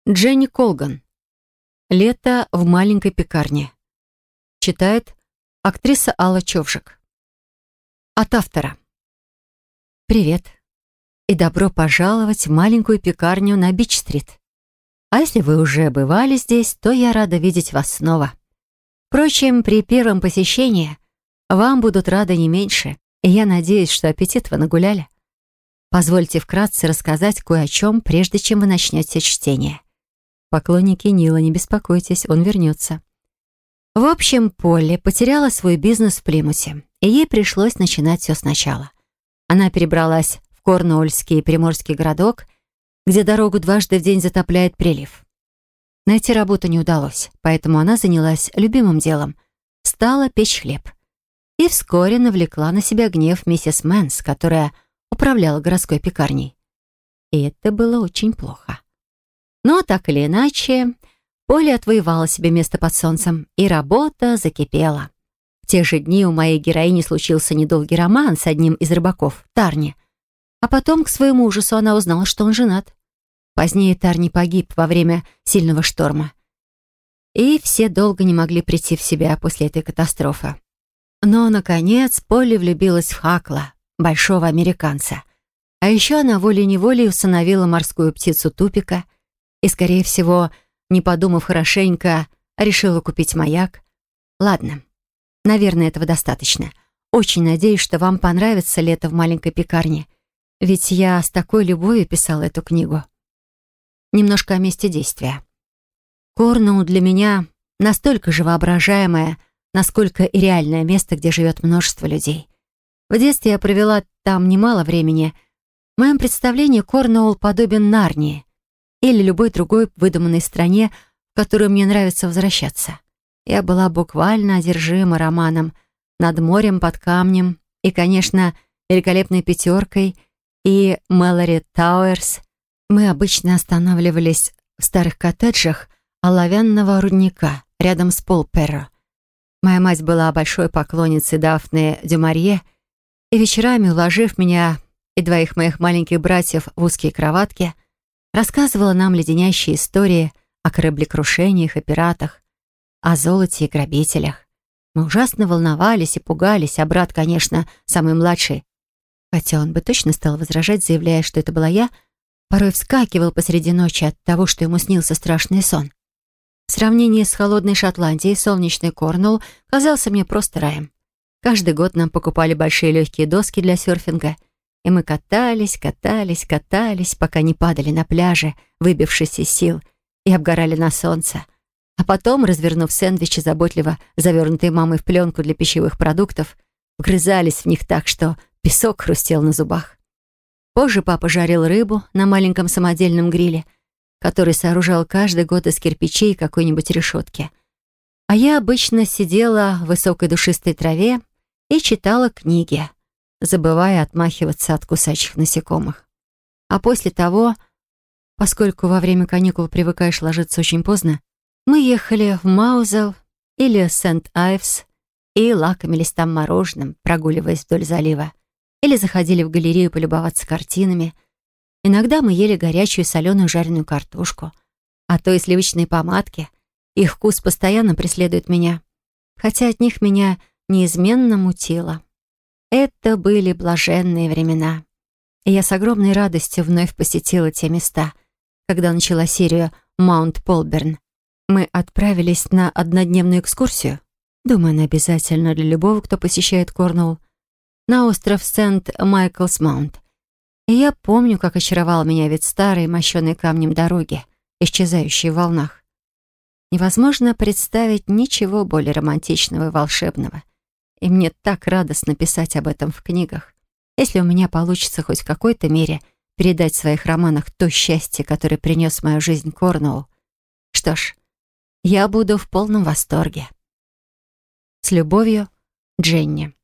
Дженни Колган. «Лето в маленькой пекарне». Читает актриса Алла Човжик. От автора. Привет и добро пожаловать в маленькую пекарню на Бич-стрит. А если вы уже бывали здесь, то я рада видеть вас снова. Впрочем, при первом посещении вам будут рады не меньше, и я надеюсь, что аппетит вы нагуляли. Позвольте вкратце рассказать кое о чем, прежде чем вы начнете чтение. Поклонники Нила, не беспокойтесь, он вернется. В общем, Полли потеряла свой бизнес в Плимуте, и ей пришлось начинать все сначала. Она перебралась в Корнуольский приморский городок, где дорогу дважды в день затопляет прилив. Найти работу не удалось, поэтому она занялась любимым делом — стала печь хлеб. И вскоре навлекла на себя гнев миссис Мэнс, которая управляла городской пекарней. И это было очень плохо. Но так или иначе, Полли отвоевала себе место под солнцем, и работа закипела. В те же дни у моей героини случился недолгий роман с одним из рыбаков, Тарни. А потом, к своему ужасу, она узнала, что он женат. Позднее Тарни погиб во время сильного шторма. И все долго не могли прийти в себя после этой катастрофы. Но, наконец, Полли влюбилась в Хакла, большого американца. А еще она волей-неволей усыновила морскую птицу Тупика и, скорее всего, не подумав хорошенько, решила купить маяк. Ладно, наверное, этого достаточно. Очень надеюсь, что вам понравится «Лето в маленькой пекарне», ведь я с такой любовью писала эту книгу. Немножко о месте действия. Корнуолл для меня настолько же воображаемое, насколько и реальное место, где живет множество людей. В детстве я провела там немало времени. В моем представлении Корнуолл подобен Нарнии или любой другой выдуманной стране, в которую мне нравится возвращаться. Я была буквально одержима романом «Над морем под камнем» и, конечно, «Великолепной пятеркой» и «Мэлори Тауэрс». Мы обычно останавливались в старых коттеджах оловянного рудника рядом с Полперро. Моя мать была большой поклонницей Дафны Дюмарье, и вечерами, уложив меня и двоих моих маленьких братьев в узкие кроватки, рассказывала нам леденящие истории о кораблекрушениях и пиратах, о золоте и грабителях. Мы ужасно волновались и пугались, а брат, конечно, самый младший, хотя он бы точно стал возражать, заявляя, что это была я, порой вскакивал посреди ночи от того, что ему снился страшный сон. В сравнении с холодной Шотландией солнечный Корнуолл казался мне просто раем. Каждый год нам покупали большие легкие доски для серфинга, и мы катались, пока не падали на пляже, выбившись из сил, и обгорали на солнце. А потом, развернув сэндвичи, заботливо завернутые мамой в пленку для пищевых продуктов, вгрызались в них так, что песок хрустел на зубах. Позже папа жарил рыбу на маленьком самодельном гриле, который сооружал каждый год из кирпичей и какой-нибудь решетки. А я обычно сидела в высокой душистой траве и читала книги, забывая отмахиваться от кусачих насекомых. А после того, поскольку во время каникул привыкаешь ложиться очень поздно, мы ехали в Маузел или Сент-Айвс и лакомились там мороженым, прогуливаясь вдоль залива, или заходили в галерею полюбоваться картинами. Иногда мы ели горячую соленую жареную картошку, а то и сливочные помадки. Их вкус постоянно преследует меня, хотя от них меня неизменно мутило. Это были блаженные времена, и я с огромной радостью вновь посетила те места, когда начала серию «Маунт Полберн». Мы отправились на однодневную экскурсию, думаю, она обязательно для любого, кто посещает Корнуолл, на остров Сент-Майклс-Маунт. И я помню, как очаровал меня вид старой, мощенной камнем дороги, исчезающей в волнах. Невозможно представить ничего более романтичного и волшебного. И мне так радостно писать об этом в книгах. Если у меня получится хоть в какой-то мере передать в своих романах то счастье, которое принес в мою жизнь Корнуолл, что ж, я буду в полном восторге. С любовью, Дженни.